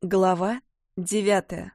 Глава 9.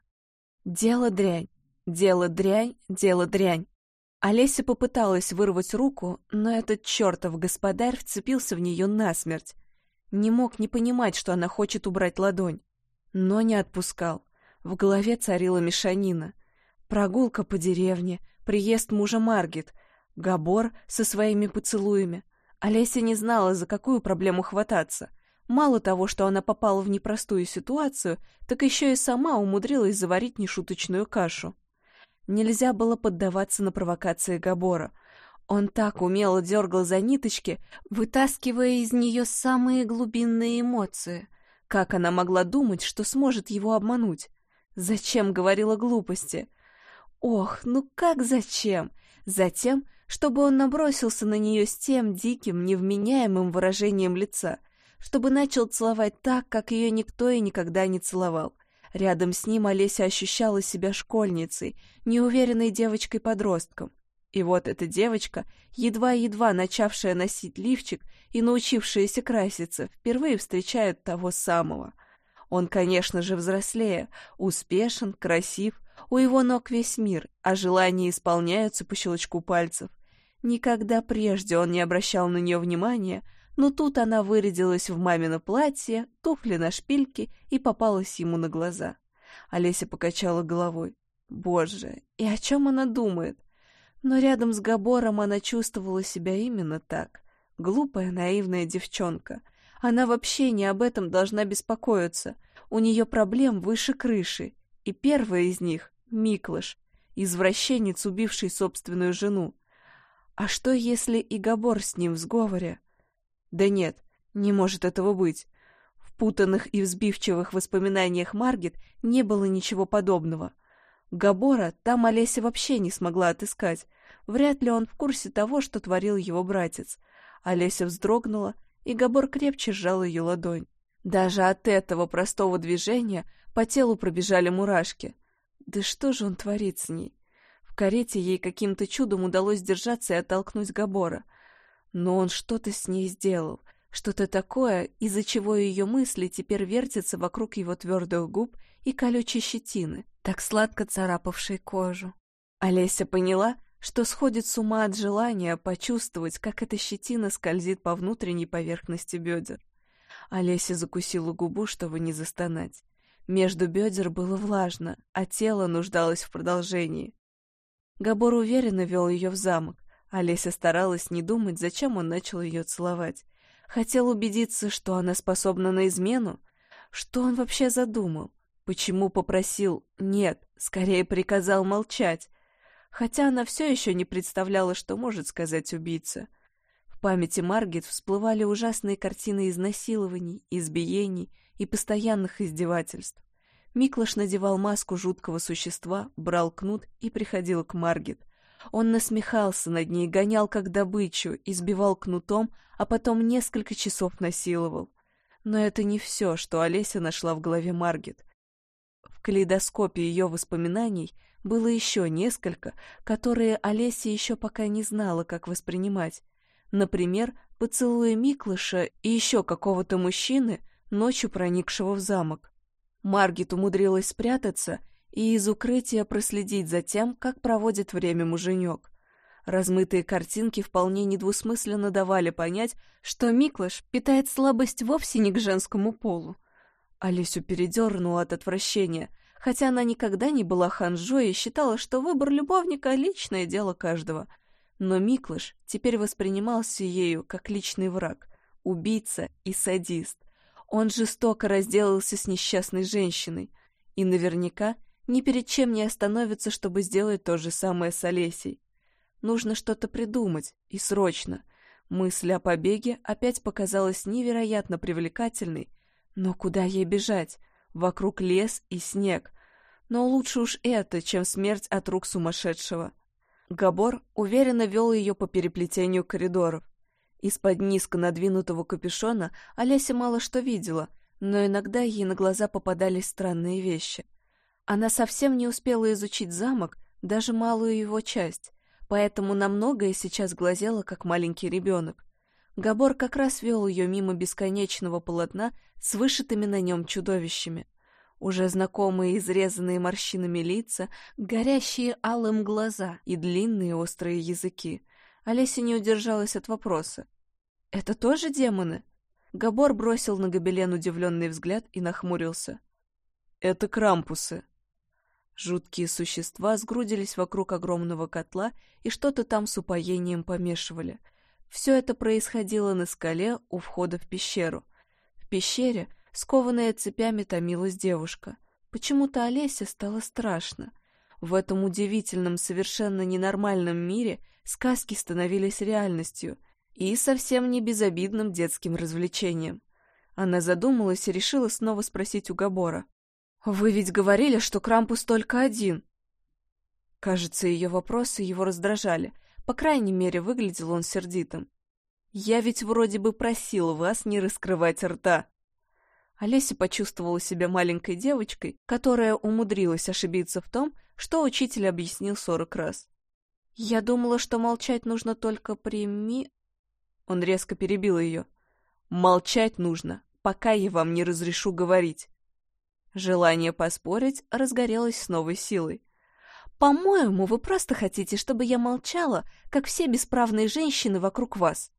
Дело дрянь, дело дрянь, дело дрянь. Олеся попыталась вырвать руку, но этот чертов господарь вцепился в нее насмерть. Не мог не понимать, что она хочет убрать ладонь. Но не отпускал. В голове царила мешанина. Прогулка по деревне, приезд мужа Маргит, Габор со своими поцелуями. Олеся не знала, за какую проблему хвататься. Мало того, что она попала в непростую ситуацию, так еще и сама умудрилась заварить нешуточную кашу. Нельзя было поддаваться на провокации Габора. Он так умело дергал за ниточки, вытаскивая из нее самые глубинные эмоции. Как она могла думать, что сможет его обмануть? Зачем говорила глупости? Ох, ну как зачем? Затем, чтобы он набросился на нее с тем диким, невменяемым выражением лица, чтобы начал целовать так, как ее никто и никогда не целовал. Рядом с ним Олеся ощущала себя школьницей, неуверенной девочкой-подростком. И вот эта девочка, едва-едва начавшая носить лифчик и научившаяся краситься, впервые встречает того самого. Он, конечно же, взрослее, успешен, красив, у его ног весь мир, а желания исполняются по щелчку пальцев. Никогда прежде он не обращал на нее внимания, но тут она вырядилась в мамино платье, туфли на шпильке и попалась ему на глаза. Олеся покачала головой. Боже, и о чем она думает? Но рядом с Габором она чувствовала себя именно так. Глупая, наивная девчонка. Она вообще не об этом должна беспокоиться. У нее проблем выше крыши. И первая из них — Миклош, извращенец, убивший собственную жену. А что, если и Габор с ним в сговоре? Да нет, не может этого быть. В путанных и взбивчивых воспоминаниях Маргит не было ничего подобного. Габора там Олеся вообще не смогла отыскать. Вряд ли он в курсе того, что творил его братец. Олеся вздрогнула, и Габор крепче сжал ее ладонь. Даже от этого простого движения по телу пробежали мурашки. Да что же он творит с ней? В карете ей каким-то чудом удалось держаться и оттолкнуть Габора. Но он что-то с ней сделал, что-то такое, из-за чего ее мысли теперь вертятся вокруг его твердых губ и колючей щетины, так сладко царапавшей кожу. Олеся поняла, что сходит с ума от желания почувствовать, как эта щетина скользит по внутренней поверхности бедер. Олеся закусила губу, чтобы не застонать. Между бедер было влажно, а тело нуждалось в продолжении. Габор уверенно вел ее в замок. Олеся старалась не думать, зачем он начал ее целовать. Хотел убедиться, что она способна на измену? Что он вообще задумал? Почему попросил «нет», скорее приказал молчать? Хотя она все еще не представляла, что может сказать убийца. В памяти Маргит всплывали ужасные картины изнасилований, избиений и постоянных издевательств. Миклош надевал маску жуткого существа, брал кнут и приходил к Маргит. Он насмехался над ней, гонял как добычу, избивал кнутом, а потом несколько часов насиловал. Но это не все, что Олеся нашла в голове Маргит. В калейдоскопе ее воспоминаний было еще несколько, которые Олеся еще пока не знала, как воспринимать. Например, поцелуи Миклоша и еще какого-то мужчины, ночью проникшего в замок. Маргит умудрилась спрятаться и из укрытия проследить за тем, как проводит время муженек. Размытые картинки вполне недвусмысленно давали понять, что Миклош питает слабость вовсе не к женскому полу. Олесю передернуло от отвращения, хотя она никогда не была ханжой и считала, что выбор любовника — личное дело каждого. Но Миклош теперь воспринимался ею как личный враг, убийца и садист. Он жестоко разделался с несчастной женщиной и наверняка ни перед чем не остановится, чтобы сделать то же самое с Олесей. Нужно что-то придумать, и срочно. Мысль о побеге опять показалась невероятно привлекательной, но куда ей бежать? Вокруг лес и снег. Но лучше уж это, чем смерть от рук сумасшедшего. Габор уверенно вел ее по переплетению коридоров. Из-под низко надвинутого капюшона Олеся мало что видела, но иногда ей на глаза попадались странные вещи. Она совсем не успела изучить замок, даже малую его часть, поэтому на многое сейчас глазела, как маленький ребенок. Габор как раз вел ее мимо бесконечного полотна с вышитыми на нем чудовищами. Уже знакомые изрезанные морщинами лица, горящие алым глаза и длинные острые языки. Олеся не удержалась от вопроса. «Это тоже демоны?» Габор бросил на гобелен удивленный взгляд и нахмурился. «Это крампусы». Жуткие существа сгрудились вокруг огромного котла и что-то там с упоением помешивали. Все это происходило на скале у входа в пещеру. В пещере, скованная цепями, томилась девушка. Почему-то Олесе стало страшно. В этом удивительном, совершенно ненормальном мире сказки становились реальностью и совсем не безобидным детским развлечением. Она задумалась и решила снова спросить у Габора. «Вы ведь говорили, что Крампус только один?» Кажется, ее вопросы его раздражали. По крайней мере, выглядел он сердитым. «Я ведь вроде бы просил вас не раскрывать рта». Олеся почувствовала себя маленькой девочкой, которая умудрилась ошибиться в том, что учитель объяснил 40 раз. «Я думала, что молчать нужно только при Он резко перебил ее. «Молчать нужно, пока я вам не разрешу говорить». Желание поспорить разгорелось с новой силой. «По-моему, вы просто хотите, чтобы я молчала, как все бесправные женщины вокруг вас».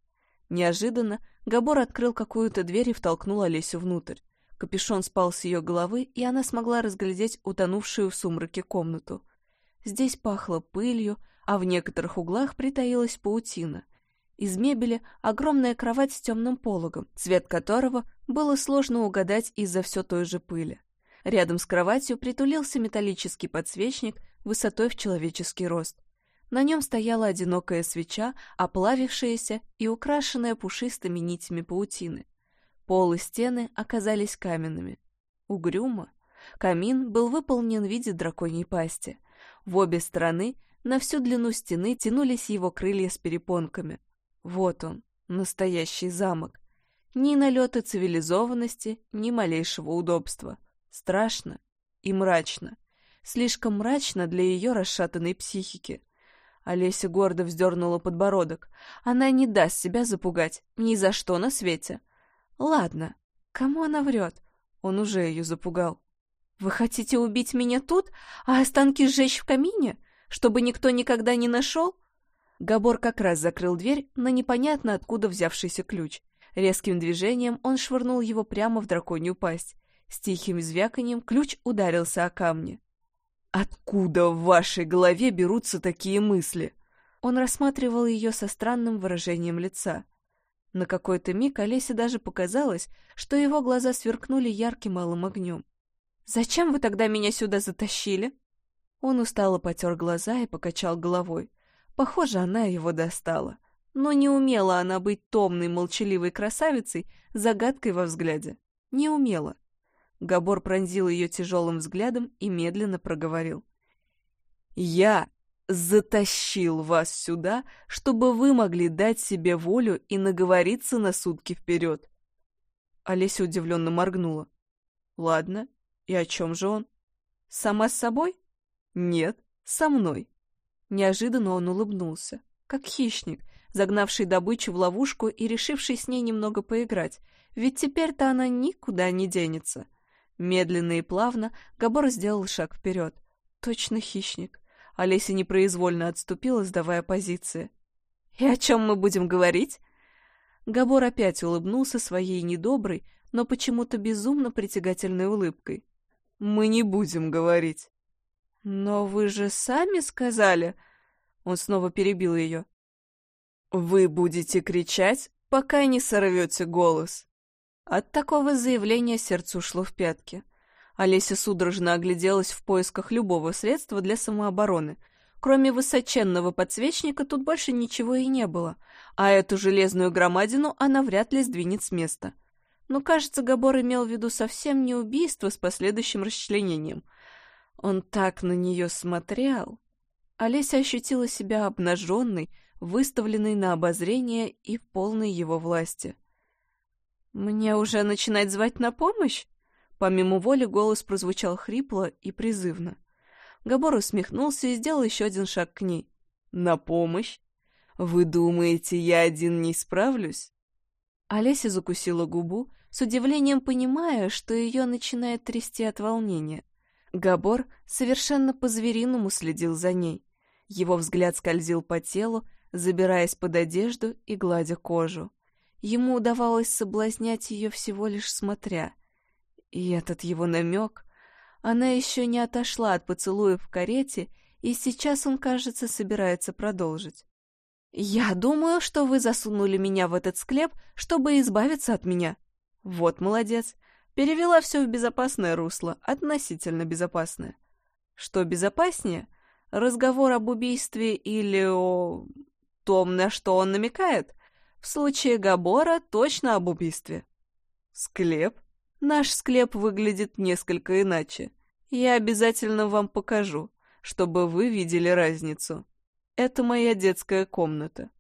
Неожиданно Габор открыл какую-то дверь и втолкнул Олесю внутрь. Капюшон спал с ее головы, и она смогла разглядеть утонувшую в сумраке комнату. Здесь пахло пылью, а в некоторых углах притаилась паутина. Из мебели огромная кровать с темным пологом, цвет которого было сложно угадать из-за все той же пыли. Рядом с кроватью притулился металлический подсвечник высотой в человеческий рост. На нем стояла одинокая свеча, оплавившаяся и украшенная пушистыми нитями паутины. Пол и стены оказались каменными. Угрюмо. Камин был выполнен в виде драконьей пасти. В обе стороны, на всю длину стены, тянулись его крылья с перепонками. Вот он, настоящий замок. Ни налета цивилизованности, ни малейшего удобства. Страшно и мрачно. Слишком мрачно для ее расшатанной психики. Олеся гордо вздернула подбородок. Она не даст себя запугать, ни за что на свете. Ладно, кому она врет? Он уже ее запугал. «Вы хотите убить меня тут, а останки сжечь в камине, чтобы никто никогда не нашел?» Габор как раз закрыл дверь на непонятно откуда взявшийся ключ. Резким движением он швырнул его прямо в драконью пасть. С тихим звяканьем ключ ударился о камни. «Откуда в вашей голове берутся такие мысли?» Он рассматривал ее со странным выражением лица. На какой-то миг Олесе даже показалось, что его глаза сверкнули ярким алым огнем. «Зачем вы тогда меня сюда затащили?» Он устало потер глаза и покачал головой. Похоже, она его достала. Но не умела она быть томной, молчаливой красавицей, загадкой во взгляде. Не умела. Габор пронзил ее тяжелым взглядом и медленно проговорил. «Я затащил вас сюда, чтобы вы могли дать себе волю и наговориться на сутки вперед». Олеся удивленно моргнула. «Ладно, и о чем же он? Сама с собой? Нет, со мной». Неожиданно он улыбнулся, как хищник, загнавший добычу в ловушку и решивший с ней немного поиграть, ведь теперь-то она никуда не денется. Медленно и плавно Габор сделал шаг вперед. Точно хищник. Олеся непроизвольно отступила, сдавая позиции. «И о чем мы будем говорить?» Габор опять улыбнулся своей недоброй, но почему-то безумно притягательной улыбкой. «Мы не будем говорить». «Но вы же сами сказали...» Он снова перебил ее. «Вы будете кричать, пока не сорвете голос». От такого заявления сердце ушло в пятки. Олеся судорожно огляделась в поисках любого средства для самообороны. Кроме высоченного подсвечника тут больше ничего и не было, а эту железную громадину она вряд ли сдвинет с места. Но, кажется, Габор имел в виду совсем не убийство с последующим расчленением. Он так на нее смотрел. Олеся ощутила себя обнаженной, выставленной на обозрение и в полной его власти. «Мне уже начинать звать на помощь?» Помимо воли голос прозвучал хрипло и призывно. Габор усмехнулся и сделал еще один шаг к ней. «На помощь? Вы думаете, я один не справлюсь?» Олеся закусила губу, с удивлением понимая, что ее начинает трясти от волнения. Габор совершенно по-звериному следил за ней. Его взгляд скользил по телу, забираясь под одежду и гладя кожу. Ему удавалось соблазнять ее всего лишь смотря. И этот его намек... Она еще не отошла от поцелуев в карете, и сейчас он, кажется, собирается продолжить. «Я думаю, что вы засунули меня в этот склеп, чтобы избавиться от меня». «Вот молодец. Перевела все в безопасное русло, относительно безопасное». «Что безопаснее? Разговор об убийстве или о том, на что он намекает? В случае Габора точно об убийстве». «Склеп? Наш склеп выглядит несколько иначе. Я обязательно вам покажу, чтобы вы видели разницу. Это моя детская комната».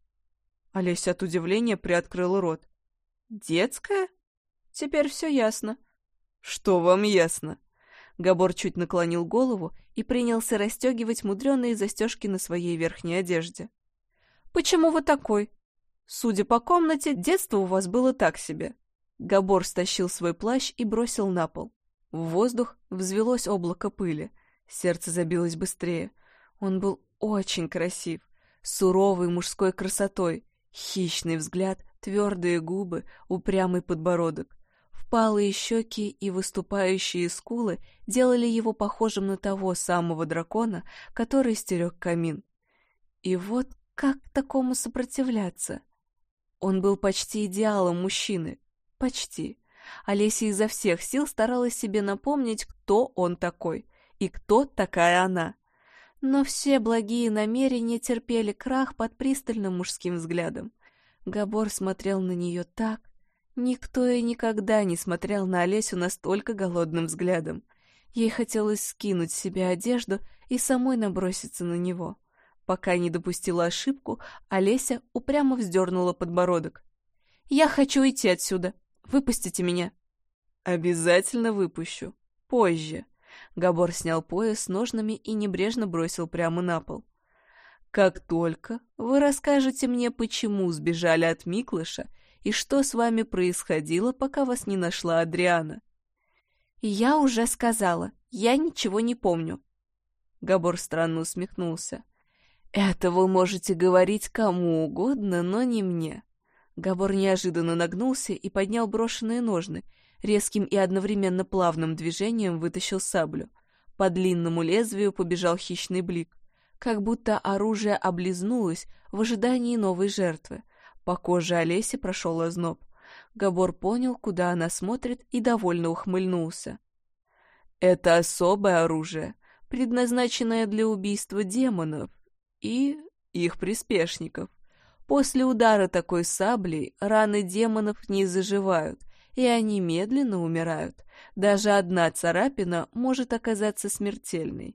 Олеся от удивления приоткрыла рот. «Детская? Теперь все ясно». «Что вам ясно?» Габор чуть наклонил голову и принялся расстегивать мудреные застежки на своей верхней одежде. «Почему вы такой? Судя по комнате, детство у вас было так себе». Габор стащил свой плащ и бросил на пол. В воздух взвелось облако пыли. Сердце забилось быстрее. Он был очень красив, суровой мужской красотой, хищный взгляд, твердые губы, упрямый подбородок. Впалые щеки и выступающие скулы делали его похожим на того самого дракона, который стерег камин. И вот как такому сопротивляться? Он был почти идеалом мужчины. Почти. Олеся изо всех сил старалась себе напомнить, кто он такой и кто такая она. Но все благие намерения терпели крах под пристальным мужским взглядом. Габор смотрел на нее так. Никто и никогда не смотрел на Олесю настолько голодным взглядом. Ей хотелось скинуть с себя одежду и самой наброситься на него. Пока не допустила ошибку, Олеся упрямо вздернула подбородок. «Я хочу идти отсюда. Выпустите меня». «Обязательно выпущу. Позже». Габор снял пояс с ножнами и небрежно бросил прямо на пол. «Как только вы расскажете мне, почему сбежали от Миклыша и что с вами происходило, пока вас не нашла Адриана». «Я уже сказала. Я ничего не помню». Габор странно усмехнулся. «Это вы можете говорить кому угодно, но не мне». Габор неожиданно нагнулся и поднял брошенные ножны, резким и одновременно плавным движением вытащил саблю. По длинному лезвию побежал хищный блик, как будто оружие облизнулось в ожидании новой жертвы. По коже Олеси прошел озноб. Габор понял, куда она смотрит, и довольно ухмыльнулся. «Это особое оружие, предназначенное для убийства демонов и их приспешников. После удара такой саблей раны демонов не заживают, и они медленно умирают. Даже одна царапина может оказаться смертельной».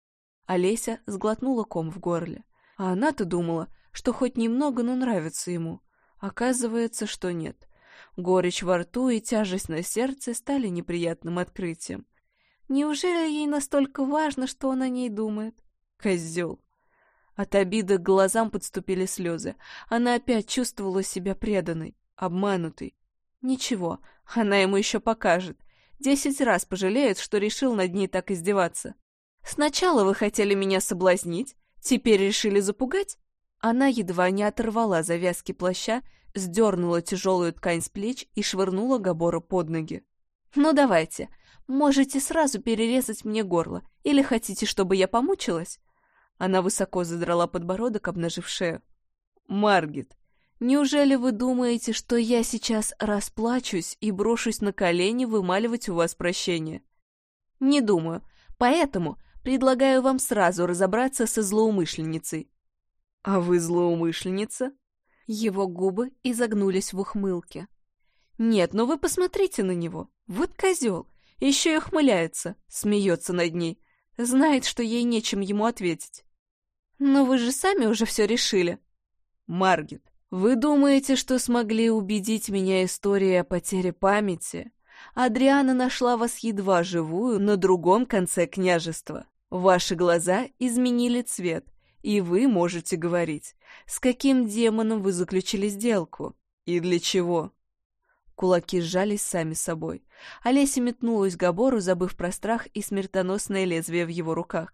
Олеся сглотнула ком в горле. А она-то думала, что хоть немного, но нравится ему. Оказывается, что нет. Горечь во рту и тяжесть на сердце стали неприятным открытием. Неужели ей настолько важно, что он о ней думает? Козел. От обиды к глазам подступили слезы. Она опять чувствовала себя преданной, обманутой. Ничего, она ему еще покажет. 10 раз пожалеет, что решил над ней так издеваться. «Сначала вы хотели меня соблазнить, теперь решили запугать?» Она едва не оторвала завязки плаща, сдернула тяжелую ткань с плеч и швырнула Габора под ноги. «Ну давайте, можете сразу перерезать мне горло, или хотите, чтобы я помучилась?» Она высоко задрала подбородок, обнажив шею. «Маргит, неужели вы думаете, что я сейчас расплачусь и брошусь на колени вымаливать у вас прощение?» «Не думаю, поэтому предлагаю вам сразу разобраться со злоумышленницей». «А вы злоумышленница?» Его губы изогнулись в ухмылке. «Нет, но вы посмотрите на него. Вот козел. Еще и ухмыляется, смеется над ней. Знает, что ей нечем ему ответить». «Но вы же сами уже все решили». «Маргит, вы думаете, что смогли убедить меня историей о потере памяти? Адриана нашла вас едва живую на другом конце княжества. Ваши глаза изменили цвет, и вы можете говорить, с каким демоном вы заключили сделку и для чего». Кулаки сжались сами собой. Олеся метнулась к Габору, забыв про страх и смертоносное лезвие в его руках.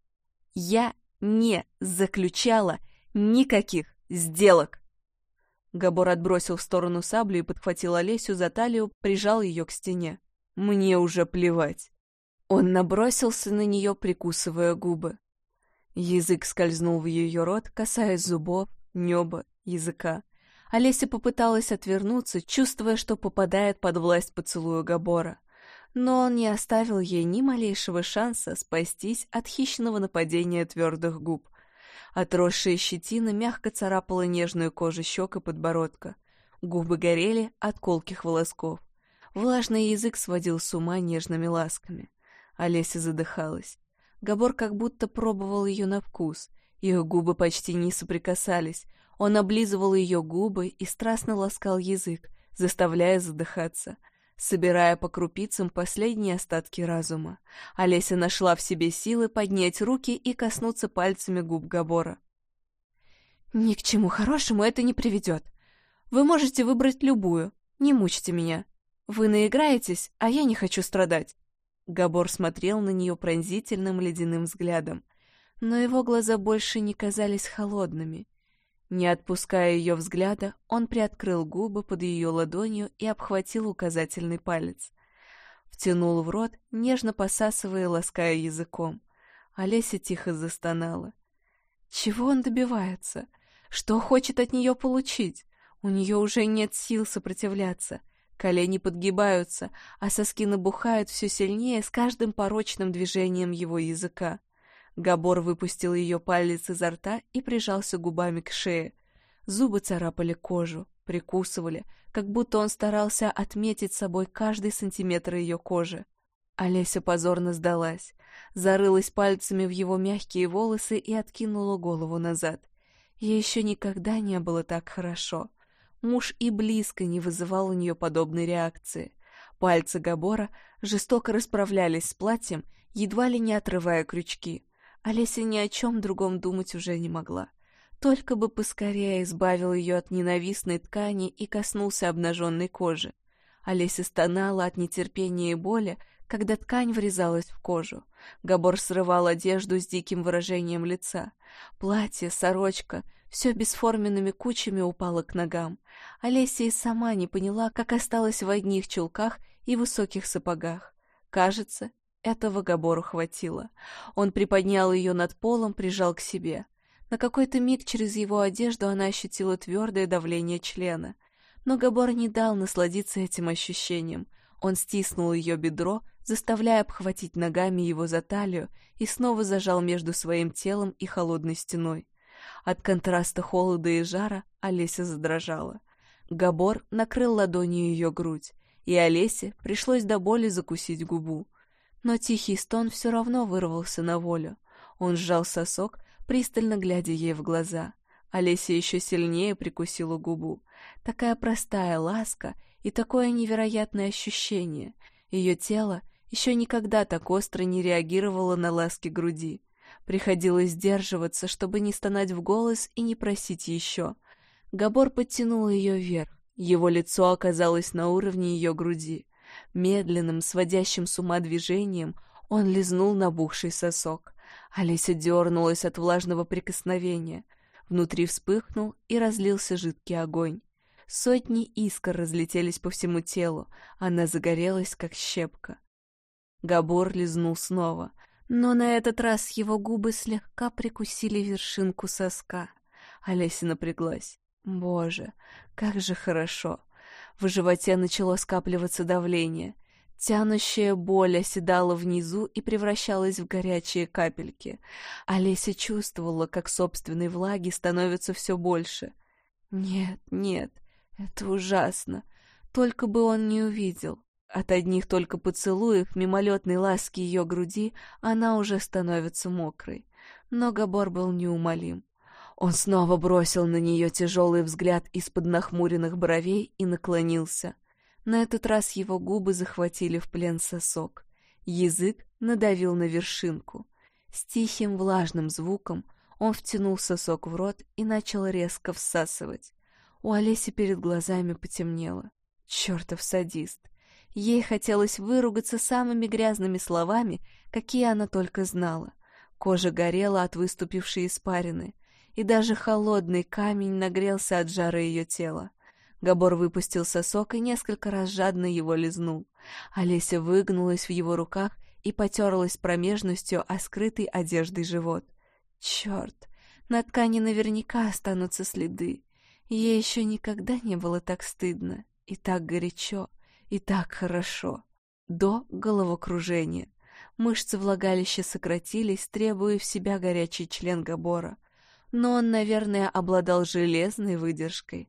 «Я не заключала никаких сделок!» Габор отбросил в сторону саблю и подхватил Олесю за талию, прижал ее к стене. «Мне уже плевать!» Он набросился на нее, прикусывая губы. Язык скользнул в ее рот, касаясь зубов, неба, языка. Олеся попыталась отвернуться, чувствуя, что попадает под власть поцелуя Габора. Но он не оставил ей ни малейшего шанса спастись от хищного нападения твердых губ. Отросшая щетина мягко царапала нежную кожу щек и подбородка. Губы горели от колких волосков. Влажный язык сводил с ума нежными ласками. Олеся задыхалась. Габор как будто пробовал ее на вкус. Их губы почти не соприкасались. Он облизывал ее губы и страстно ласкал язык, заставляя задыхаться, собирая по крупицам последние остатки разума. Олеся нашла в себе силы поднять руки и коснуться пальцами губ Габора. «Ни к чему хорошему это не приведет. Вы можете выбрать любую. Не мучьте меня. Вы наиграетесь, а я не хочу страдать». Габор смотрел на нее пронзительным ледяным взглядом, но его глаза больше не казались холодными. Не отпуская ее взгляда, он приоткрыл губы под ее ладонью и обхватил указательный палец. Втянул в рот, нежно посасывая и лаская языком. Олеся тихо застонала. Чего он добивается? Что хочет от нее получить? У нее уже нет сил сопротивляться. Колени подгибаются, а соски набухают все сильнее с каждым порочным движением его языка. Габор выпустил ее палец изо рта и прижался губами к шее. Зубы царапали кожу, прикусывали, как будто он старался отметить собой каждый сантиметр ее кожи. Олеся позорно сдалась, зарылась пальцами в его мягкие волосы и откинула голову назад. Ей еще никогда не было так хорошо. Муж и близко не вызывал у нее подобной реакции. Пальцы Габора жестоко расправлялись с платьем, едва ли не отрывая крючки. Олеся ни о чем другом думать уже не могла. Только бы поскорее избавил ее от ненавистной ткани и коснулся обнаженной кожи. Олеся стонала от нетерпения и боли, когда ткань врезалась в кожу. Габор срывал одежду с диким выражением лица. Платье, сорочка — все бесформенными кучами упало к ногам. Олеся и сама не поняла, как осталась в одних чулках и высоких сапогах. Кажется, этого Габору хватило. Он приподнял ее над полом, прижал к себе. На какой-то миг через его одежду она ощутила твердое давление члена. Но Габор не дал насладиться этим ощущением. Он стиснул ее бедро, заставляя обхватить ногами его за талию, и снова зажал между своим телом и холодной стеной. От контраста холода и жара Олеся задрожала. Габор накрыл ладонью ее грудь, и Олесе пришлось до боли закусить губу. Но тихий стон все равно вырвался на волю. Он сжал сосок, пристально глядя ей в глаза. Олеся еще сильнее прикусила губу. Такая простая ласка и такое невероятное ощущение. Ее тело еще никогда так остро не реагировало на ласки груди. Приходилось сдерживаться, чтобы не стонать в голос и не просить еще. Габор подтянул ее вверх. Его лицо оказалось на уровне ее груди. Медленным, сводящим с ума движением он лизнул набухший сосок. Олеся дернулась от влажного прикосновения. Внутри вспыхнул и разлился жидкий огонь. Сотни искр разлетелись по всему телу. Она загорелась, как щепка. Габор лизнул снова, но на этот раз его губы слегка прикусили вершинку соска. Олеся напряглась. Боже, как же хорошо! В животе начало скапливаться давление. Тянущая боль оседала внизу и превращалась в горячие капельки. Олеся чувствовала, как собственной влаги становится все больше. Нет, нет, это ужасно. Только бы он не увидел. От одних только поцелуев, мимолетной ласки ее груди, она уже становится мокрой. Но Габор был неумолим. Он снова бросил на нее тяжелый взгляд из-под нахмуренных бровей и наклонился. На этот раз его губы захватили в плен сосок. Язык надавил на вершинку. С тихим влажным звуком он втянул сосок в рот и начал резко всасывать. У Олеси перед глазами потемнело. Чертов садист. Ей хотелось выругаться самыми грязными словами, какие она только знала. Кожа горела от выступившей испарины, и даже холодный камень нагрелся от жара ее тела. Габор выпустил сосок и несколько раз жадно его лизнул. Олеся выгнулась в его руках и потерлась промежностью о скрытый одеждой живот. Черт, на ткани наверняка останутся следы. Ей еще никогда не было так стыдно, и так горячо, и так хорошо. До головокружения. Мышцы влагалища сократились, требуя в себя горячий член Габора. Но он, наверное, обладал железной выдержкой.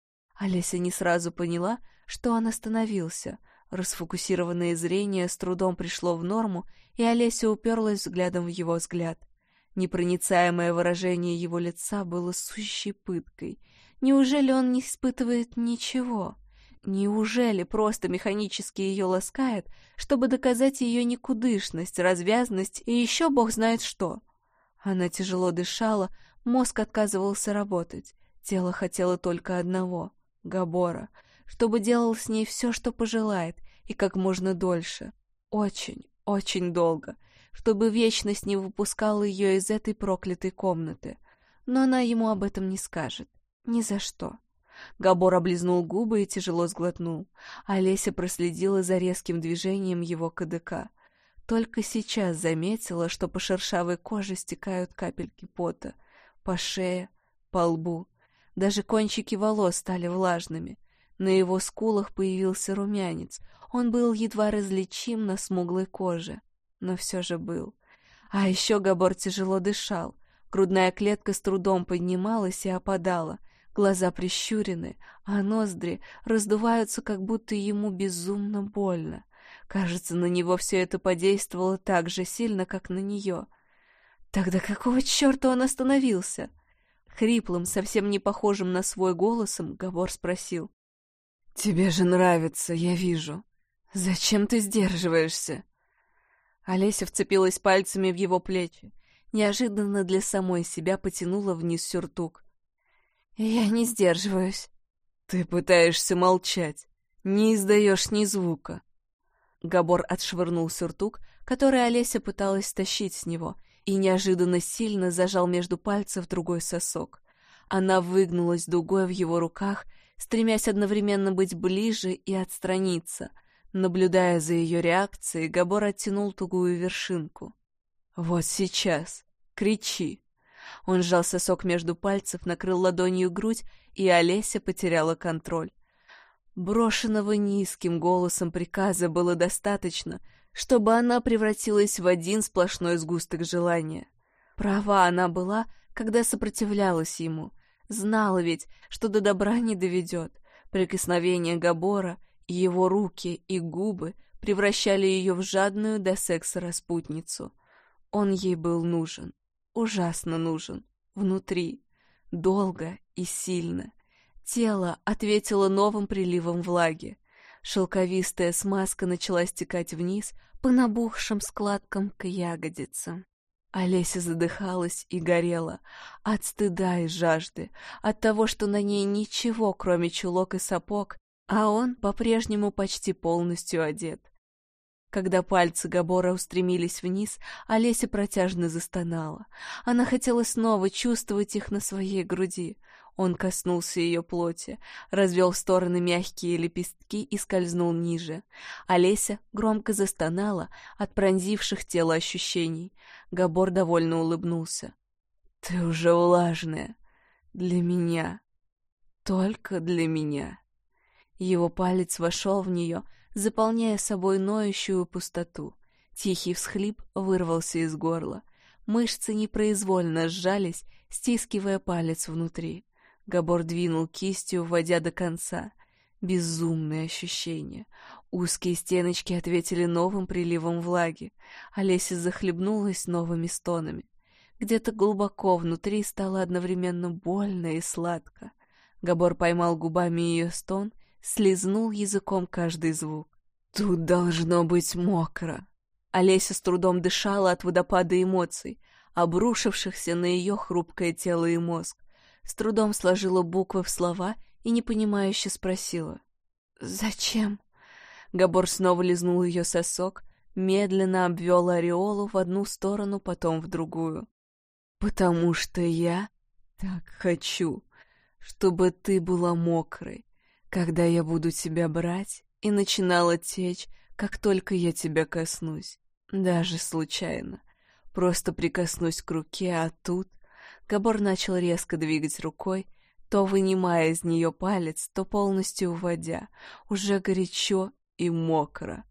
Олеся не сразу поняла, что он остановился. Расфокусированное зрение с трудом пришло в норму, и Олеся уперлась взглядом в его взгляд. Непроницаемое выражение его лица было сущей пыткой. Неужели он не испытывает ничего? Неужели просто механически ее ласкает, чтобы доказать ее никудышность, развязность и еще бог знает что? Она тяжело дышала, мозг отказывался работать. Тело хотело только одного — Габора, чтобы делал с ней все, что пожелает, и как можно дольше. Очень, очень долго, чтобы вечность не выпускала ее из этой проклятой комнаты. Но она ему об этом не скажет. Ни за что. Габор облизнул губы и тяжело сглотнул. Олеся проследила за резким движением его кадыка. Только сейчас заметила, что по шершавой коже стекают капельки пота. По шее, по лбу. Даже кончики волос стали влажными. На его скулах появился румянец. Он был едва различим на смуглой коже, но все же был. А еще Габор тяжело дышал. Грудная клетка с трудом поднималась и опадала. Глаза прищурены, а ноздри раздуваются, как будто ему безумно больно. Кажется, на него все это подействовало так же сильно, как на нее. Тогда какого черта он остановился? Хриплым, совсем не похожим на свой голосом, Габор спросил. «Тебе же нравится, я вижу. Зачем ты сдерживаешься?» Олеся вцепилась пальцами в его плечи. Неожиданно для самой себя потянула вниз сюртук. «Я не сдерживаюсь». «Ты пытаешься молчать, не издаешь ни звука». Габор отшвырнул сюртук, который Олеся пыталась стащить с него, и неожиданно сильно зажал между пальцев другой сосок. Она выгнулась дугой в его руках, стремясь одновременно быть ближе и отстраниться. Наблюдая за ее реакцией, Габор оттянул тугую вершинку. «Вот сейчас. Кричи». Он сжал сосок между пальцев, накрыл ладонью грудь, и Олеся потеряла контроль. Брошенного низким голосом приказа было достаточно, чтобы она превратилась в один сплошной сгусток желания. Права она была, когда сопротивлялась ему. Знала ведь, что до добра не доведет. Прикосновение Габора, его руки и губы превращали ее в жадную до секса распутницу. Он ей был нужен. Ужасно нужен. Внутри. Долго и сильно. Тело ответило новым приливом влаги. Шелковистая смазка начала стекать вниз по набухшим складкам к ягодицам. Олеся задыхалась и горела от стыда и жажды, от того, что на ней ничего, кроме чулок и сапог, а он по-прежнему почти полностью одет. Когда пальцы Габора устремились вниз, Олеся протяжно застонала. Она хотела снова чувствовать их на своей груди. Он коснулся ее плоти, развел в стороны мягкие лепестки и скользнул ниже. Олеся громко застонала от пронзивших тело ощущений. Габор довольно улыбнулся. «Ты уже влажная. Для меня. Только для меня». Его палец вошел в нее, заполняя собой ноющую пустоту. Тихий всхлип вырвался из горла. Мышцы непроизвольно сжались, стискивая палец внутри. Габор двинул кистью, вводя до конца. Безумное ощущение. Узкие стеночки ответили новым приливом влаги. Олеся захлебнулась новыми стонами. Где-то глубоко внутри стало одновременно больно и сладко. Габор поймал губами ее стон, слизнул языком каждый звук. «Тут должно быть мокро». Олеся с трудом дышала от водопада эмоций, обрушившихся на ее хрупкое тело и мозг. С трудом сложила буквы в слова и непонимающе спросила. «Зачем?» Габор снова лизнул ее сосок, медленно обвел ореолу в одну сторону, потом в другую. «Потому что я так хочу, чтобы ты была мокрой, когда я буду тебя брать, и начинала течь, как только я тебя коснусь, даже случайно. Просто прикоснусь к руке, а тут...» Габор начал резко двигать рукой, то вынимая из нее палец, то полностью уводя, уже горячо и мокро.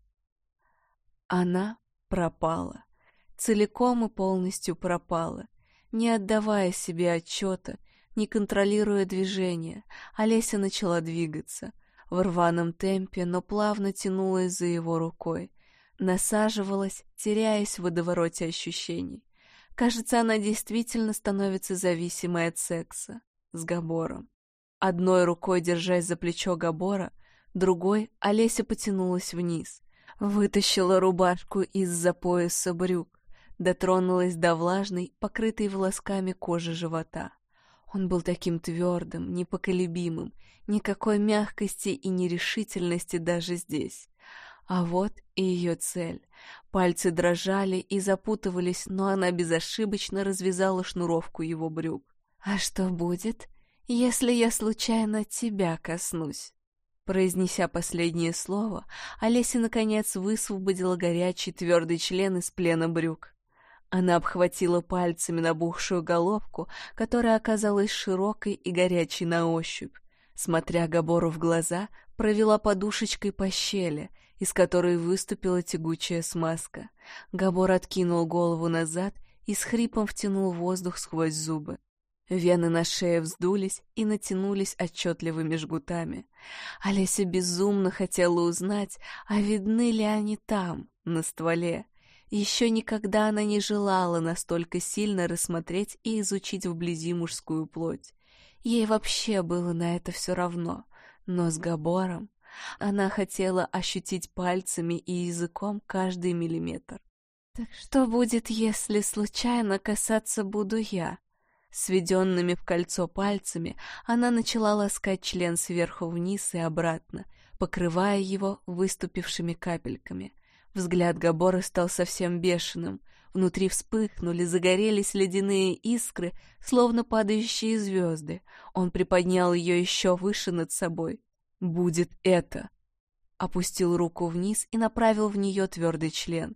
Она пропала, целиком и полностью пропала, не отдавая себе отчета, не контролируя движения. Олеся начала двигаться в рваном темпе, но плавно тянулась за его рукой, насаживалась, теряясь в водовороте ощущений. Кажется, она действительно становится зависимой от секса с Габором. Одной рукой, держась за плечо Габора, другой Олеся потянулась вниз, вытащила рубашку из-за пояса брюк, дотронулась до влажной, покрытой волосками кожи живота. Он был таким твердым, непоколебимым, никакой мягкости и нерешительности даже здесь. А вот и ее цель. Пальцы дрожали и запутывались, но она безошибочно развязала шнуровку его брюк. «А что будет, если я случайно тебя коснусь?» Произнеся последнее слово, Олеся наконец высвободила горячий твердый член из плена брюк. Она обхватила пальцами набухшую головку, которая оказалась широкой и горячей на ощупь. Смотря Габору в глаза, провела подушечкой по щели, из которой выступила тягучая смазка. Габор откинул голову назад и с хрипом втянул воздух сквозь зубы. Вены на шее вздулись и натянулись отчетливыми жгутами. Олеся безумно хотела узнать, а видны ли они там, на стволе. Еще никогда она не желала настолько сильно рассмотреть и изучить вблизи мужскую плоть. Ей вообще было на это все равно, но с Габором она хотела ощутить пальцами и языком каждый миллиметр. «Так что будет, если случайно касаться буду я?» Сведенными в кольцо пальцами она начала ласкать член сверху вниз и обратно, покрывая его выступившими капельками. Взгляд Габора стал совсем бешеным. Внутри вспыхнули, загорелись ледяные искры, словно падающие звезды. Он приподнял ее еще выше над собой. «Будет это!» Опустил руку вниз и направил в нее твердый член.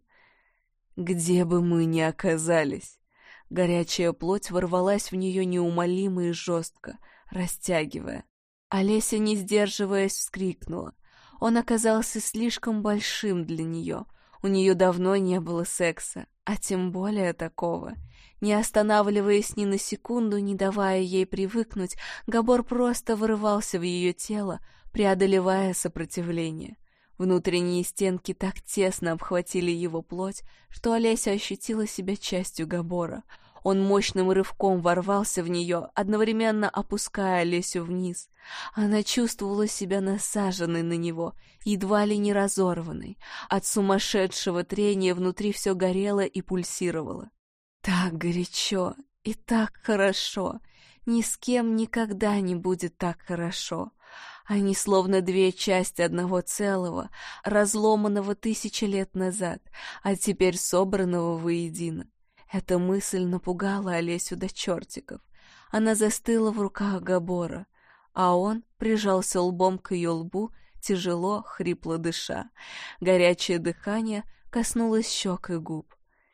«Где бы мы ни оказались!» Горячая плоть ворвалась в нее неумолимо и жестко, растягивая. Олеся, не сдерживаясь, вскрикнула. Он оказался слишком большим для нее. У нее давно не было секса, а тем более такого. Не останавливаясь ни на секунду, не давая ей привыкнуть, Габор просто вырывался в ее тело, преодолевая сопротивление. Внутренние стенки так тесно обхватили его плоть, что Олеся ощутила себя частью Габора. Он мощным рывком ворвался в нее, одновременно опуская Олесю вниз. Она чувствовала себя насаженной на него, едва ли не разорванной. От сумасшедшего трения внутри все горело и пульсировало. Так горячо и так хорошо. Ни с кем никогда не будет так хорошо. Они словно две части одного целого, разломанного 1000 лет назад, а теперь собранного воедино. Эта мысль напугала Олесю до чертиков. Она застыла в руках Габора, а он прижался лбом к ее лбу, тяжело, хрипло дыша. Горячее дыхание коснулось щек и губ.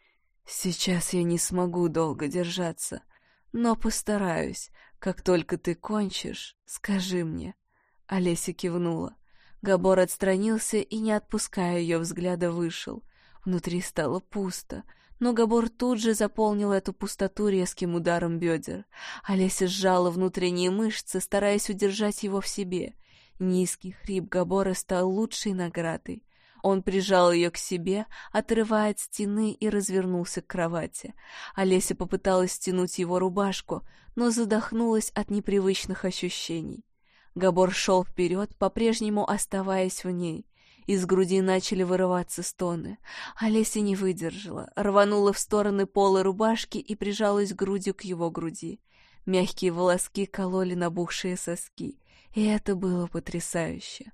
«Сейчас я не смогу долго держаться, но постараюсь. Как только ты кончишь, скажи мне». Олеся кивнула. Габор отстранился и, не отпуская ее взгляда, вышел. Внутри стало пусто, но Габор тут же заполнил эту пустоту резким ударом бедер. Олеся сжала внутренние мышцы, стараясь удержать его в себе. Низкий хрип Габора стал лучшей наградой. Он прижал ее к себе, отрывая от стены, и развернулся к кровати. Олеся попыталась стянуть его рубашку, но задохнулась от непривычных ощущений. Габор шел вперед, по-прежнему оставаясь в ней. Из груди начали вырываться стоны. Олеся не выдержала, рванула в стороны пола рубашки и прижалась грудью к его груди. Мягкие волоски кололи набухшие соски, и это было потрясающе.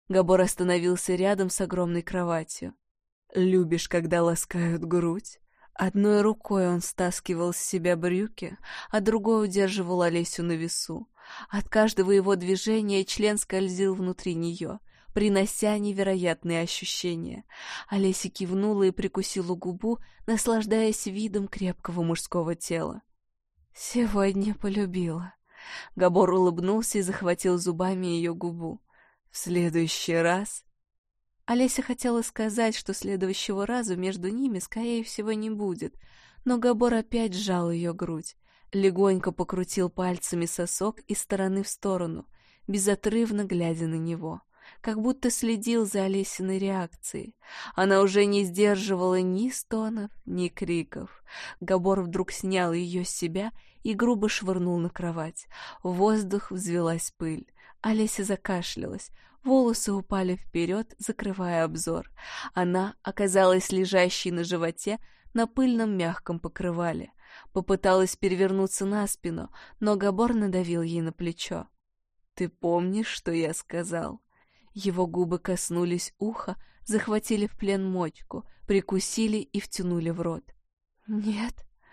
Габор остановился рядом с огромной кроватью. «Любишь, когда ласкают грудь?» Одной рукой он стаскивал с себя брюки, а другой удерживал Олесю на весу. От каждого его движения член скользил внутри нее, принося невероятные ощущения. Олеся кивнула и прикусила губу, наслаждаясь видом крепкого мужского тела. «Сегодня полюбила». Габор улыбнулся и захватил зубами ее губу. «В следующий раз...» Олеся хотела сказать, что следующего раза между ними, скорее всего, не будет, но Габор опять сжал ее грудь, легонько покрутил пальцами сосок из стороны в сторону, безотрывно глядя на него, как будто следил за Олесиной реакцией. Она уже не сдерживала ни стонов, ни криков. Габор вдруг снял ее с себя и грубо швырнул на кровать. В воздух взвелась пыль. Олеся закашлялась. Волосы упали вперед, закрывая обзор. Она оказалась лежащей на животе на пыльном мягком покрывале. Попыталась перевернуться на спину, но Габор надавил ей на плечо. «Ты помнишь, что я сказал?» Его губы коснулись уха, захватили в плен мочку, прикусили и втянули в рот. «Нет».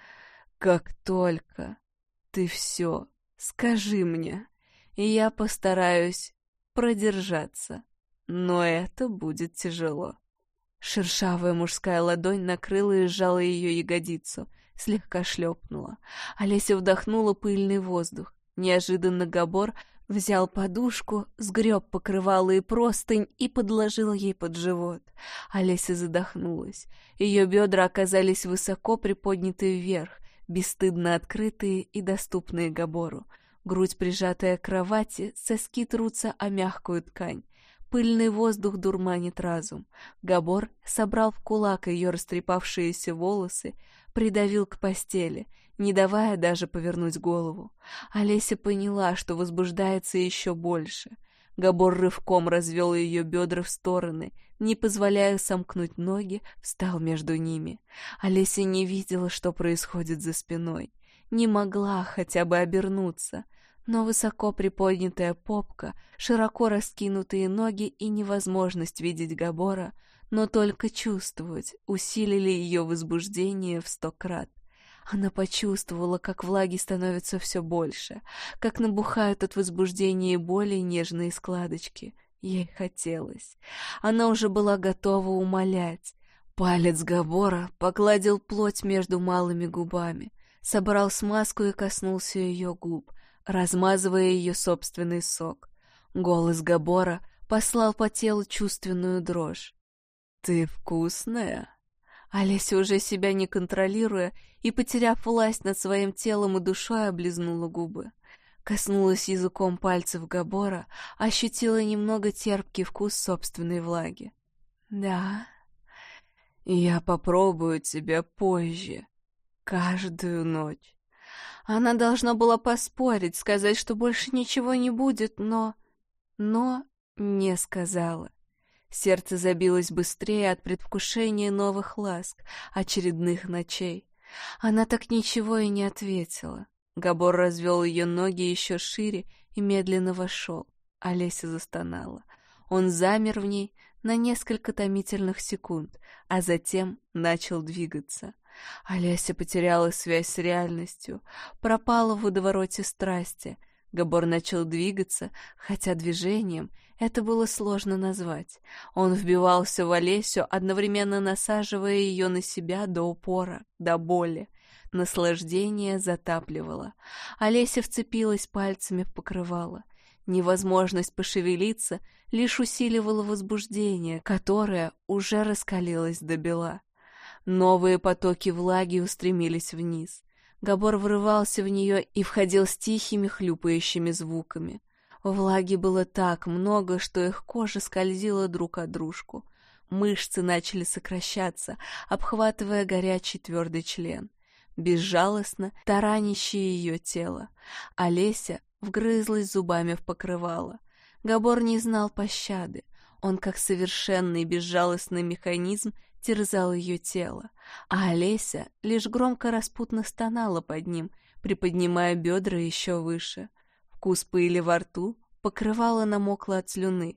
«Как только ты все скажи мне, и я постараюсь продержаться, но это будет тяжело». Шершавая мужская ладонь накрыла и сжала ее ягодицу, слегка шлепнула. Олеся вдохнула пыльный воздух. Неожиданно Габор взял подушку, сгреб покрывало и простынь и подложил ей под живот. Олеся задохнулась. Ее бедра оказались высоко приподняты вверх, бесстыдно открытые и доступные Габору. Грудь, прижатая к кровати, соски трутся о мягкую ткань. Пыльный воздух дурманит разум. Габор собрал в кулак ее растрепавшиеся волосы, придавил к постели, не давая даже повернуть голову. Олеся поняла, что возбуждается еще больше. Габор рывком развел ее бедра в стороны, не позволяя сомкнуть ноги, встал между ними. Олеся не видела, что происходит за спиной. Не могла хотя бы обернуться, но высоко приподнятая попка, широко раскинутые ноги и невозможность видеть Габора, но только чувствовать, усилили ее возбуждение в 100 крат. Она почувствовала, как влаги становится все больше, как набухают от возбуждения и боли нежные складочки. Ей хотелось. Она уже была готова умолять. Палец Габора погладил плоть между малыми губами, собрал смазку и коснулся ее губ, размазывая ее собственный сок. Голос Габора послал по телу чувственную дрожь. «Ты вкусная?» Олеся, уже себя не контролируя и потеряв власть над своим телом и душой, облизнула губы. Коснулась языком пальцев Габора, ощутила немного терпкий вкус собственной влаги. «Да, я попробую тебя позже, каждую ночь». Она должна была поспорить, сказать, что больше ничего не будет, но не сказала. Сердце забилось быстрее от предвкушения новых ласк, очередных ночей. Она так ничего и не ответила. Габор развел ее ноги еще шире и медленно вошел. Олеся застонала. Он замер в ней на несколько томительных секунд, а затем начал двигаться. Олеся потеряла связь с реальностью, пропала в водовороте страсти. Габор начал двигаться, хотя движением это было сложно назвать. Он вбивался в Олесю, одновременно насаживая ее на себя до упора, до боли. Наслаждение затапливало. Олеся вцепилась пальцами в покрывало. Невозможность пошевелиться лишь усиливала возбуждение, которое уже раскалилось до бела. Новые потоки влаги устремились вниз. Габор врывался в нее и входил с тихими хлюпающими звуками. Влаги было так много, что их кожа скользила друг от дружку. Мышцы начали сокращаться, обхватывая горячий твердый член, безжалостно таранящее ее тело. Олеся вгрызлась зубами в покрывало. Габор не знал пощады. Он, как совершенный безжалостный механизм, терзал ее тело, а Олеся лишь громко распутно стонала под ним, приподнимая бедра еще выше. Вкус пыли во рту, покрывало намокло от слюны.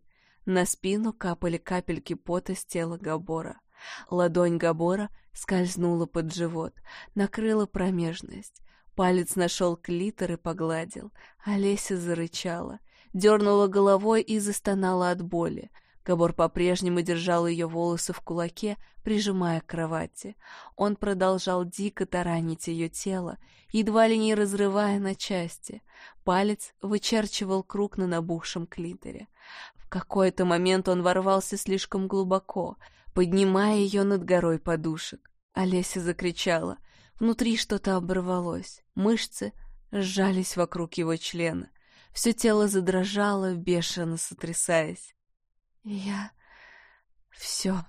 На спину капали капельки пота с тела Габора. Ладонь Габора скользнула под живот, накрыла промежность. Палец нашел клитор и погладил. Олеся зарычала, дернула головой и застонала от боли. Габор по-прежнему держал ее волосы в кулаке, прижимая к кровати. Он продолжал дико таранить ее тело, едва ли не разрывая на части. Палец вычерчивал круг на набухшем клиторе. В какой-то момент он ворвался слишком глубоко, поднимая ее над горой подушек. Олеся закричала. Внутри что-то оборвалось. Мышцы сжались вокруг его члена. Все тело задрожало, бешено сотрясаясь. «Я... все...»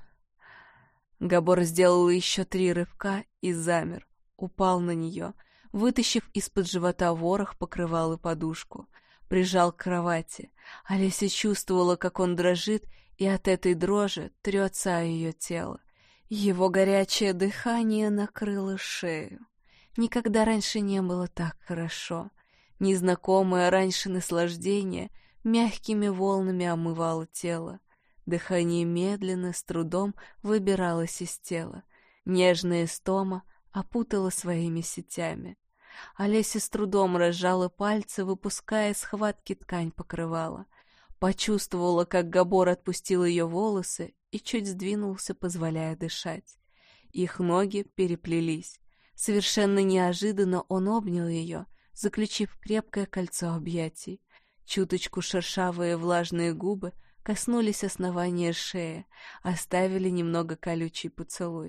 Габор сделал еще 3 рывка и замер. Упал на нее, вытащив из-под живота ворох, покрывал и подушку. Прижал к кровати. Олеся чувствовала, как он дрожит, и от этой дрожи трется о ее тело. Его горячее дыхание накрыло шею. Никогда раньше не было так хорошо. Незнакомое раньше наслаждение мягкими волнами омывало тело. Дыхание медленно, с трудом выбиралось из тела. Нежная истома опутала своими сетями. Олеся с трудом разжала пальцы, выпуская из схватки ткань покрывала. Почувствовала, как Габор отпустил ее волосы и чуть сдвинулся, позволяя дышать. Их ноги переплелись. Совершенно неожиданно он обнял ее, заключив крепкое кольцо объятий. Чуточку шершавые влажные губы коснулись основания шеи, оставили немного колючий поцелуй.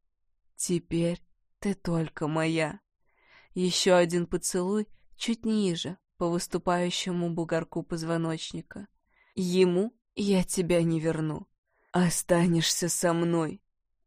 «Теперь ты только моя». Еще один поцелуй чуть ниже, по выступающему бугорку позвоночника. «Ему я тебя не верну. Останешься со мной».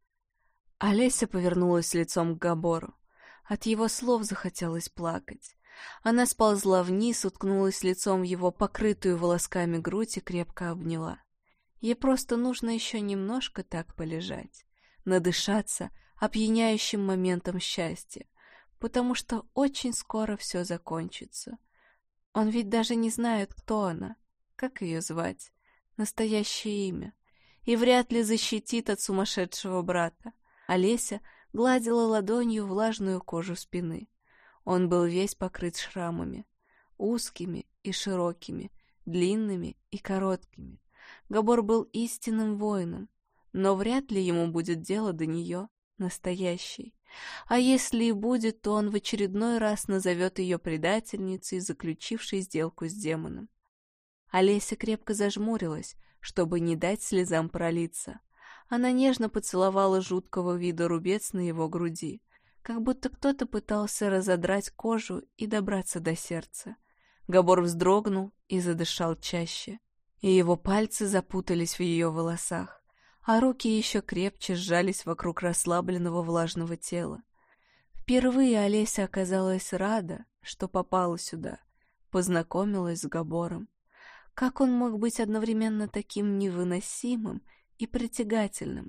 Олеся повернулась лицом к Габору. От его слов захотелось плакать. Она сползла вниз, уткнулась лицом в его покрытую волосками грудь и крепко обняла. Ей просто нужно еще немножко так полежать, надышаться опьяняющим моментом счастья, потому что очень скоро все закончится. Он ведь даже не знает, кто она, как ее звать, настоящее имя, и вряд ли защитит от сумасшедшего брата. Олеся гладила ладонью влажную кожу спины. Он был весь покрыт шрамами, узкими и широкими, длинными и короткими. Габор был истинным воином, но вряд ли ему будет дело до нее, настоящей. А если и будет, то он в очередной раз назовет ее предательницей, заключившей сделку с демоном. Олеся крепко зажмурилась, чтобы не дать слезам пролиться. Она нежно поцеловала жуткого вида рубец на его груди, как будто кто-то пытался разодрать кожу и добраться до сердца. Габор вздрогнул и задышал чаще, и его пальцы запутались в ее волосах, а руки еще крепче сжались вокруг расслабленного влажного тела. Впервые Олеся оказалась рада, что попала сюда, познакомилась с Габором. Как он мог быть одновременно таким невыносимым и притягательным?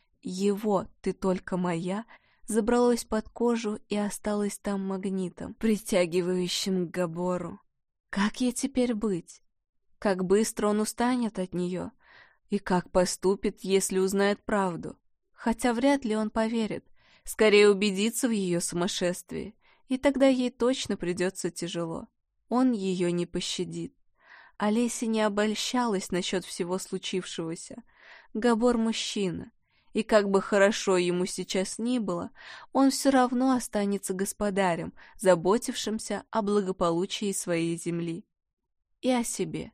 Его «ты только моя» забралось под кожу и осталось там магнитом, притягивающим к Габору. Как ей теперь быть? Как быстро он устанет от нее? И как поступит, если узнает правду? Хотя вряд ли он поверит. Скорее убедится в ее сумасшествии, и тогда ей точно придется тяжело. Он ее не пощадит. Олеся не обольщалась насчет всего случившегося. Габор мужчина, и как бы хорошо ему сейчас ни было, он все равно останется господарем, заботившимся о благополучии своей земли. И о себе.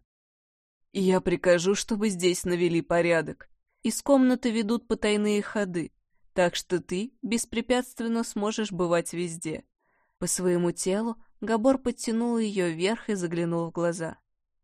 «Я прикажу, чтобы здесь навели порядок. Из комнаты ведут потайные ходы, так что ты беспрепятственно сможешь бывать везде». По своему телу Габор подтянул ее вверх и заглянул в глаза.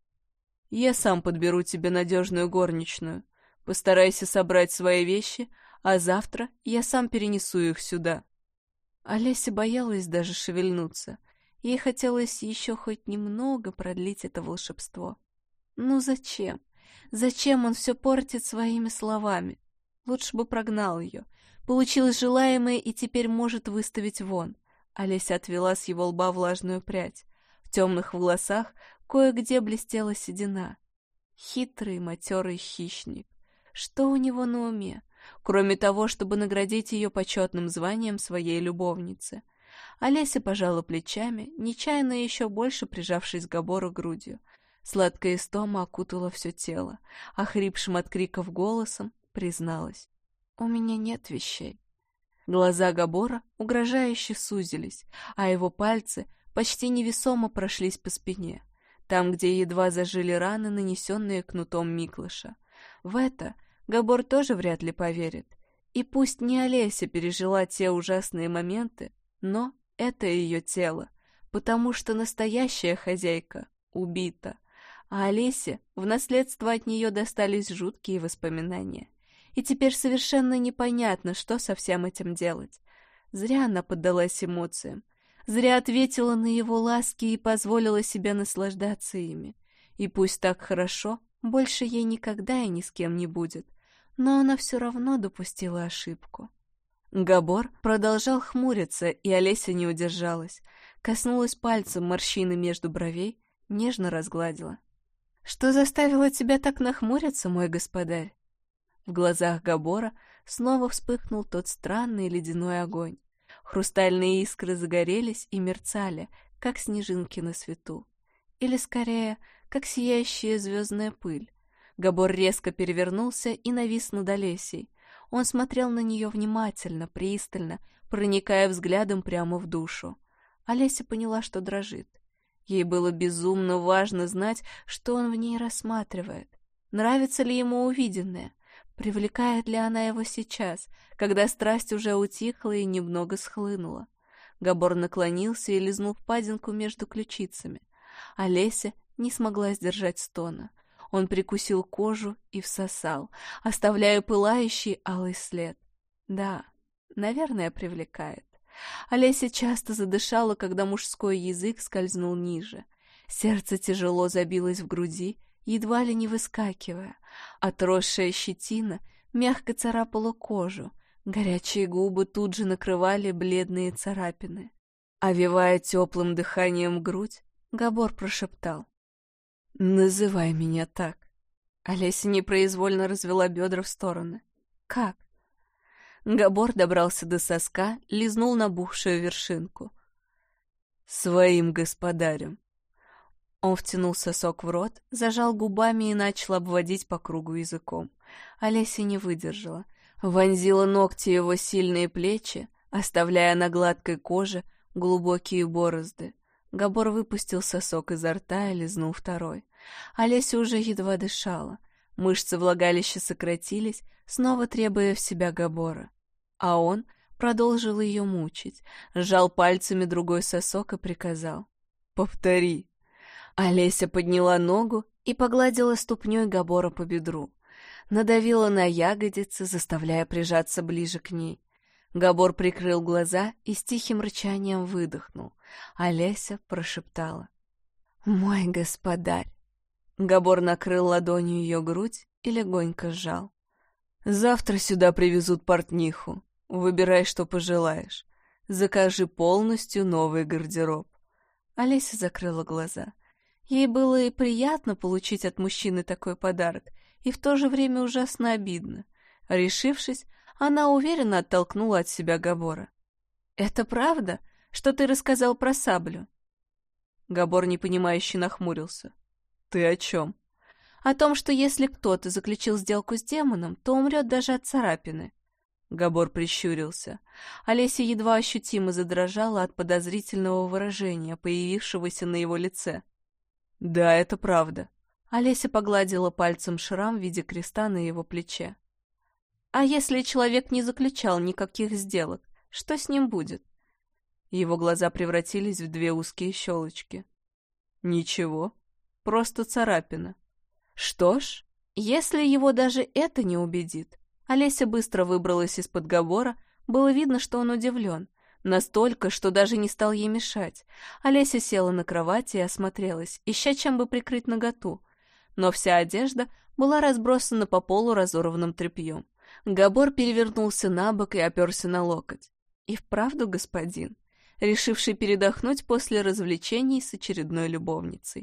«Я сам подберу тебе надежную горничную. Постарайся собрать свои вещи, а завтра я сам перенесу их сюда». Олеся боялась даже шевельнуться. Ей хотелось еще хоть немного продлить это волшебство. Ну зачем? Зачем он все портит своими словами? Лучше бы прогнал ее. Получилось желаемое и теперь может выставить вон. Олеся отвела с его лба влажную прядь. В темных волосах кое-где блестела седина. Хитрый, матерый хищник. Что у него на уме, кроме того, чтобы наградить ее почетным званием своей любовницы? Олеся пожала плечами, нечаянно еще больше прижавшись к Габору грудью. Сладкая истома окутала все тело, охрипшим от криков голосом призналась: «У меня нет вещей». Глаза Габора угрожающе сузились, а его пальцы почти невесомо прошлись по спине, там, где едва зажили раны, нанесенные кнутом Миклыша. В это Габор тоже вряд ли поверит. И пусть не Олеся пережила те ужасные моменты, но это ее тело, потому что настоящая хозяйка убита, а Олесе в наследство от нее достались жуткие воспоминания. И теперь совершенно непонятно, что со всем этим делать. Зря она поддалась эмоциям, зря ответила на его ласки и позволила себе наслаждаться ими. И пусть так хорошо, больше ей никогда и ни с кем не будет, но она все равно допустила ошибку. Габор продолжал хмуриться, и Олеся не удержалась. Коснулась пальцем морщины между бровей, нежно разгладила. «Что заставило тебя так нахмуриться, мой господарь?» В глазах Габора снова вспыхнул тот странный ледяной огонь. Хрустальные искры загорелись и мерцали, как снежинки на свету. Или, скорее, как сияющая звездная пыль. Габор резко перевернулся и навис над Олесей. Он смотрел на нее внимательно, пристально, проникая взглядом прямо в душу. Олеся поняла, что дрожит. Ей было безумно важно знать, что он в ней рассматривает. Нравится ли ему увиденное? Привлекает ли она его сейчас, когда страсть уже утихла и немного схлынула? Габор наклонился и лизнул впадинку между ключицами. Олеся не смогла сдержать стона. Он прикусил кожу и всосал, оставляя пылающий алый след. Да, наверное, привлекает. Олеся часто задышала, когда мужской язык скользнул ниже. Сердце тяжело забилось в груди, едва ли не выскакивая. Отросшая щетина мягко царапала кожу, горячие губы тут же накрывали бледные царапины. Овевая теплым дыханием грудь, Габор прошептал: «Называй меня так». Олеся непроизвольно развела бедра в стороны. «Как?» Габор добрался до соска, лизнул набухшую вершинку. «Своим господарем». Он втянул сосок в рот, зажал губами и начал обводить по кругу языком. Олеся не выдержала. Вонзила ногти его сильные плечи, оставляя на гладкой коже глубокие борозды. Габор выпустил сосок изо рта и лизнул второй. Олеся уже едва дышала. Мышцы влагалища сократились, снова требуя в себя Габора. А он продолжил ее мучить, сжал пальцами другой сосок и приказал: «Повтори». Олеся подняла ногу и погладила ступней Габора по бедру. Надавила на ягодицы, заставляя прижаться ближе к ней. Габор прикрыл глаза и с тихим рычанием выдохнул. Олеся прошептала: «Мой господарь». Габор накрыл ладонью ее грудь и легонько сжал. «Завтра сюда привезут портниху. Выбирай, что пожелаешь. Закажи полностью новый гардероб». Олеся закрыла глаза. Ей было и приятно получить от мужчины такой подарок, и в то же время ужасно обидно. Решившись, она уверенно оттолкнула от себя Габора. «Это правда, что ты рассказал про саблю?» Габор непонимающе нахмурился. «Ты о чем?» «О том, что если кто-то заключил сделку с демоном, то умрет даже от царапины». Габор прищурился. Олеся едва ощутимо задрожала от подозрительного выражения, появившегося на его лице. «Да, это правда». Олеся погладила пальцем шрам в виде креста на его плече. «А если человек не заключал никаких сделок, что с ним будет?» Его глаза превратились в две узкие щелочки. «Ничего, просто царапина». «Что ж, если его даже это не убедит». Олеся быстро выбралась из-под Габора, было видно, что он удивлен. Настолько, что даже не стал ей мешать. Олеся села на кровати и осмотрелась, ища чем бы прикрыть наготу. Но вся одежда была разбросана по полу разорванным тряпьем. Габор перевернулся на бок и оперся на локоть. И вправду господин, решивший передохнуть после развлечений с очередной любовницей.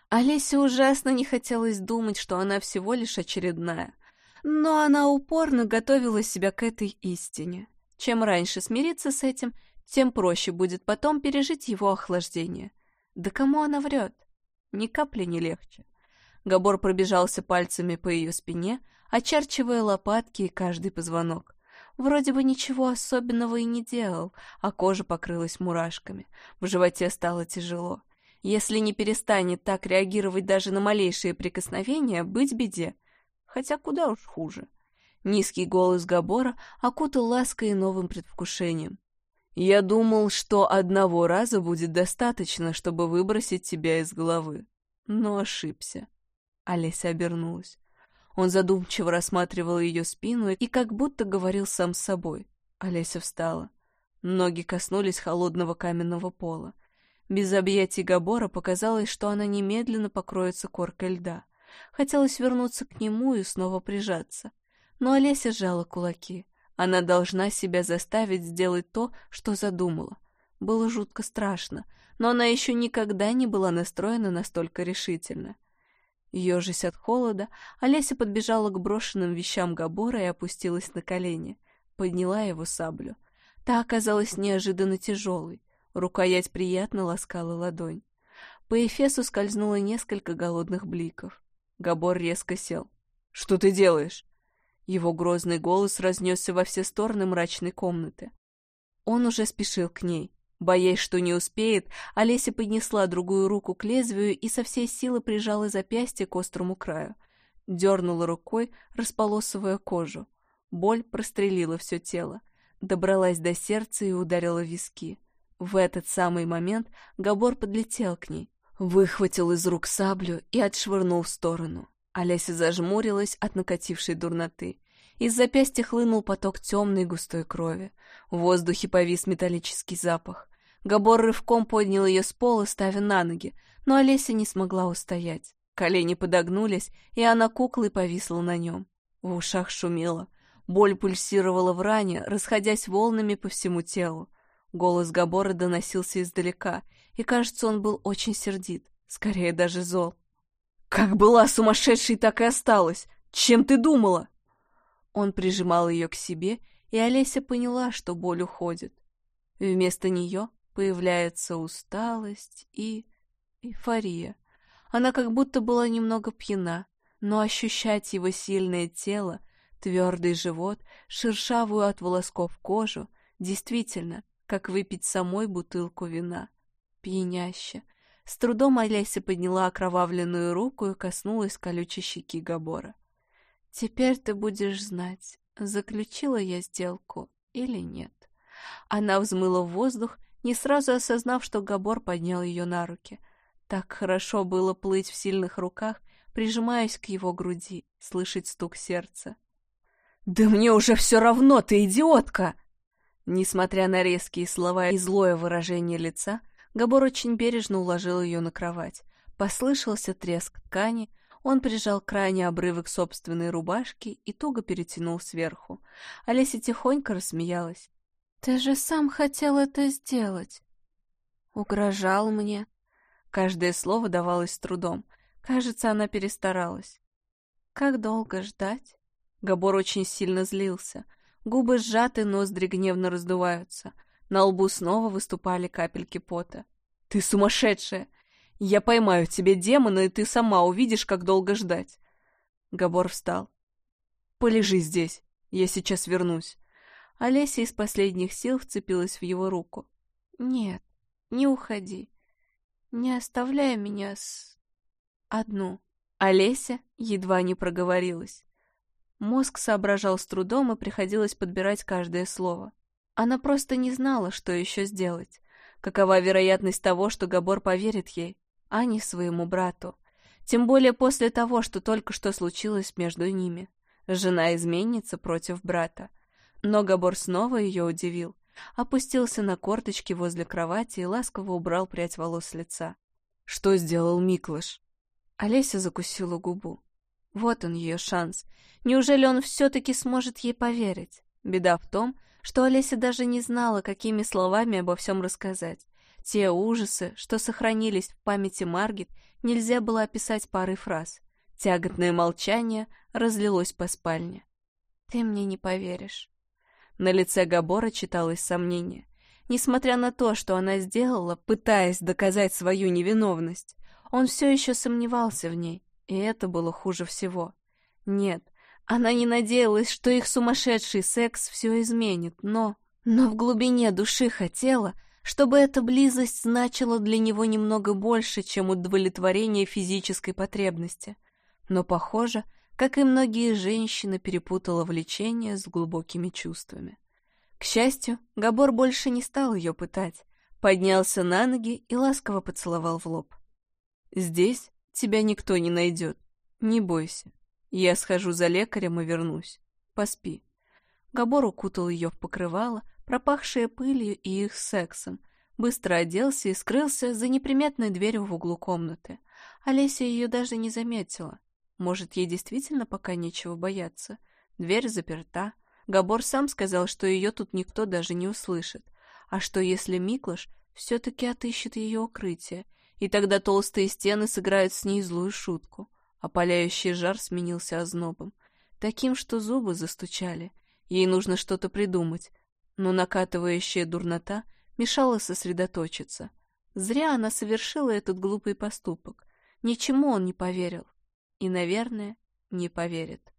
Олесе ужасно не хотелось думать, что она всего лишь очередная. Но она упорно готовила себя к этой истине. Чем раньше смириться с этим, тем проще будет потом пережить его охлаждение. Да кому она врет? Ни капли не легче. Габор пробежался пальцами по ее спине, очерчивая лопатки и каждый позвонок. Вроде бы ничего особенного и не делал, а кожа покрылась мурашками. В животе стало тяжело. Если не перестанет так реагировать даже на малейшие прикосновения, быть беде. Хотя куда уж хуже. Низкий голос Габора окутал лаской и новым предвкушением. «Я думал, что одного раза будет достаточно, чтобы выбросить тебя из головы. Но ошибся». Олеся обернулась. Он задумчиво рассматривал ее спину и как будто говорил сам с собой. Олеся встала. Ноги коснулись холодного каменного пола. Без объятий Габора показалось, что она немедленно покроется коркой льда. Хотелось вернуться к нему и снова прижаться. Но Олеся сжала кулаки. Она должна себя заставить сделать то, что задумала. Было жутко страшно, но она еще никогда не была настроена настолько решительно. Ежась от холода, Олеся подбежала к брошенным вещам Габора и опустилась на колени. Подняла его саблю. Та оказалась неожиданно тяжелой. Рукоять приятно ласкала ладонь. По эфесу скользнуло несколько голодных бликов. Габор резко сел. «Что ты делаешь?» Его грозный голос разнесся во все стороны мрачной комнаты. Он уже спешил к ней. Боясь, что не успеет, Олеся поднесла другую руку к лезвию и со всей силы прижала запястье к острому краю. Дернула рукой, располосывая кожу. Боль прострелила все тело. Добралась до сердца и ударила в виски. В этот самый момент Габор подлетел к ней, выхватил из рук саблю и отшвырнул в сторону. Олеся зажмурилась от накатившей дурноты. Из запястья хлынул поток темной густой крови. В воздухе повис металлический запах. Габор рывком поднял ее с пола, ставя на ноги, но Олеся не смогла устоять. Колени подогнулись, и она куклой повисла на нем. В ушах шумело. Боль пульсировала в ране, расходясь волнами по всему телу. Голос Габора доносился издалека, и, кажется, он был очень сердит, скорее даже зол. «Как была сумасшедшей, так и осталась! Чем ты думала?» Он прижимал ее к себе, и Олеся поняла, что боль уходит. Вместо нее появляется усталость и эйфория. Она как будто была немного пьяна, но ощущать его сильное тело, твердый живот, шершавую от волосков кожу, действительно, как выпить самой бутылку вина. Пьяняще. С трудом Олеся подняла окровавленную руку и коснулась колючей щеки Габора. «Теперь ты будешь знать, заключила я сделку или нет». Она взмыла в воздух, не сразу осознав, что Габор поднял ее на руки. Так хорошо было плыть в сильных руках, прижимаясь к его груди, слышать стук сердца. «Да мне уже все равно, ты идиотка!» Несмотря на резкие слова и злое выражение лица, Габор очень бережно уложил ее на кровать. Послышался треск ткани, он прижал крайний обрывок собственной рубашки и туго перетянул сверху. Олеся тихонько рассмеялась. «Ты же сам хотел это сделать!» «Угрожал мне!» Каждое слово давалось с трудом. Кажется, она перестаралась. «Как долго ждать?» Габор очень сильно злился. Губы сжаты, ноздри гневно раздуваются. На лбу снова выступали капельки пота. «Ты сумасшедшая! Я поймаю тебе демона, и ты сама увидишь, как долго ждать!» Габор встал. «Полежи здесь, я сейчас вернусь». Олеся из последних сил вцепилась в его руку. «Нет, не уходи. Не оставляй меня одну». Олеся едва не проговорилась. Мозг соображал с трудом, и приходилось подбирать каждое слово. Она просто не знала, что еще сделать. Какова вероятность того, что Габор поверит ей, а не своему брату? Тем более после того, что только что случилось между ними. Жена-изменница против брата. Но Габор снова ее удивил. Опустился на корточки возле кровати и ласково убрал прядь волос с лица. «Что сделал Миклаш?» Олеся закусила губу. Вот он, ее шанс. Неужели он все-таки сможет ей поверить? Беда в том, что Олеся даже не знала, какими словами обо всем рассказать. Те ужасы, что сохранились в памяти Маргит, нельзя было описать парой фраз. Тягостное молчание разлилось по спальне. «Ты мне не поверишь». На лице Габора читалось сомнение. Несмотря на то, что она сделала, пытаясь доказать свою невиновность, он все еще сомневался в ней, и это было хуже всего. Нет, она не надеялась, что их сумасшедший секс все изменит, но в глубине души хотела, чтобы эта близость значила для него немного больше, чем удовлетворение физической потребности. Но, похоже, как и многие женщины, перепутала влечение с глубокими чувствами. К счастью, Габор больше не стал ее пытать, поднялся на ноги и ласково поцеловал в лоб. «Здесь тебя никто не найдет. Не бойся. Я схожу за лекарем и вернусь. Поспи». Габор укутал ее в покрывало, пропахшее пылью и их сексом, быстро оделся и скрылся за неприметной дверью в углу комнаты. Олеся ее даже не заметила. Может, ей действительно пока нечего бояться? Дверь заперта. Габор сам сказал, что ее тут никто даже не услышит. А что, если Миклош все-таки отыщет ее укрытие, и тогда толстые стены сыграют с ней злую шутку? Опаляющий жар сменился ознобом, таким, что зубы застучали. Ей нужно что-то придумать, но накатывающая дурнота мешала сосредоточиться. Зря она совершила этот глупый поступок. Ничему он не поверил. И, наверное, не поверит.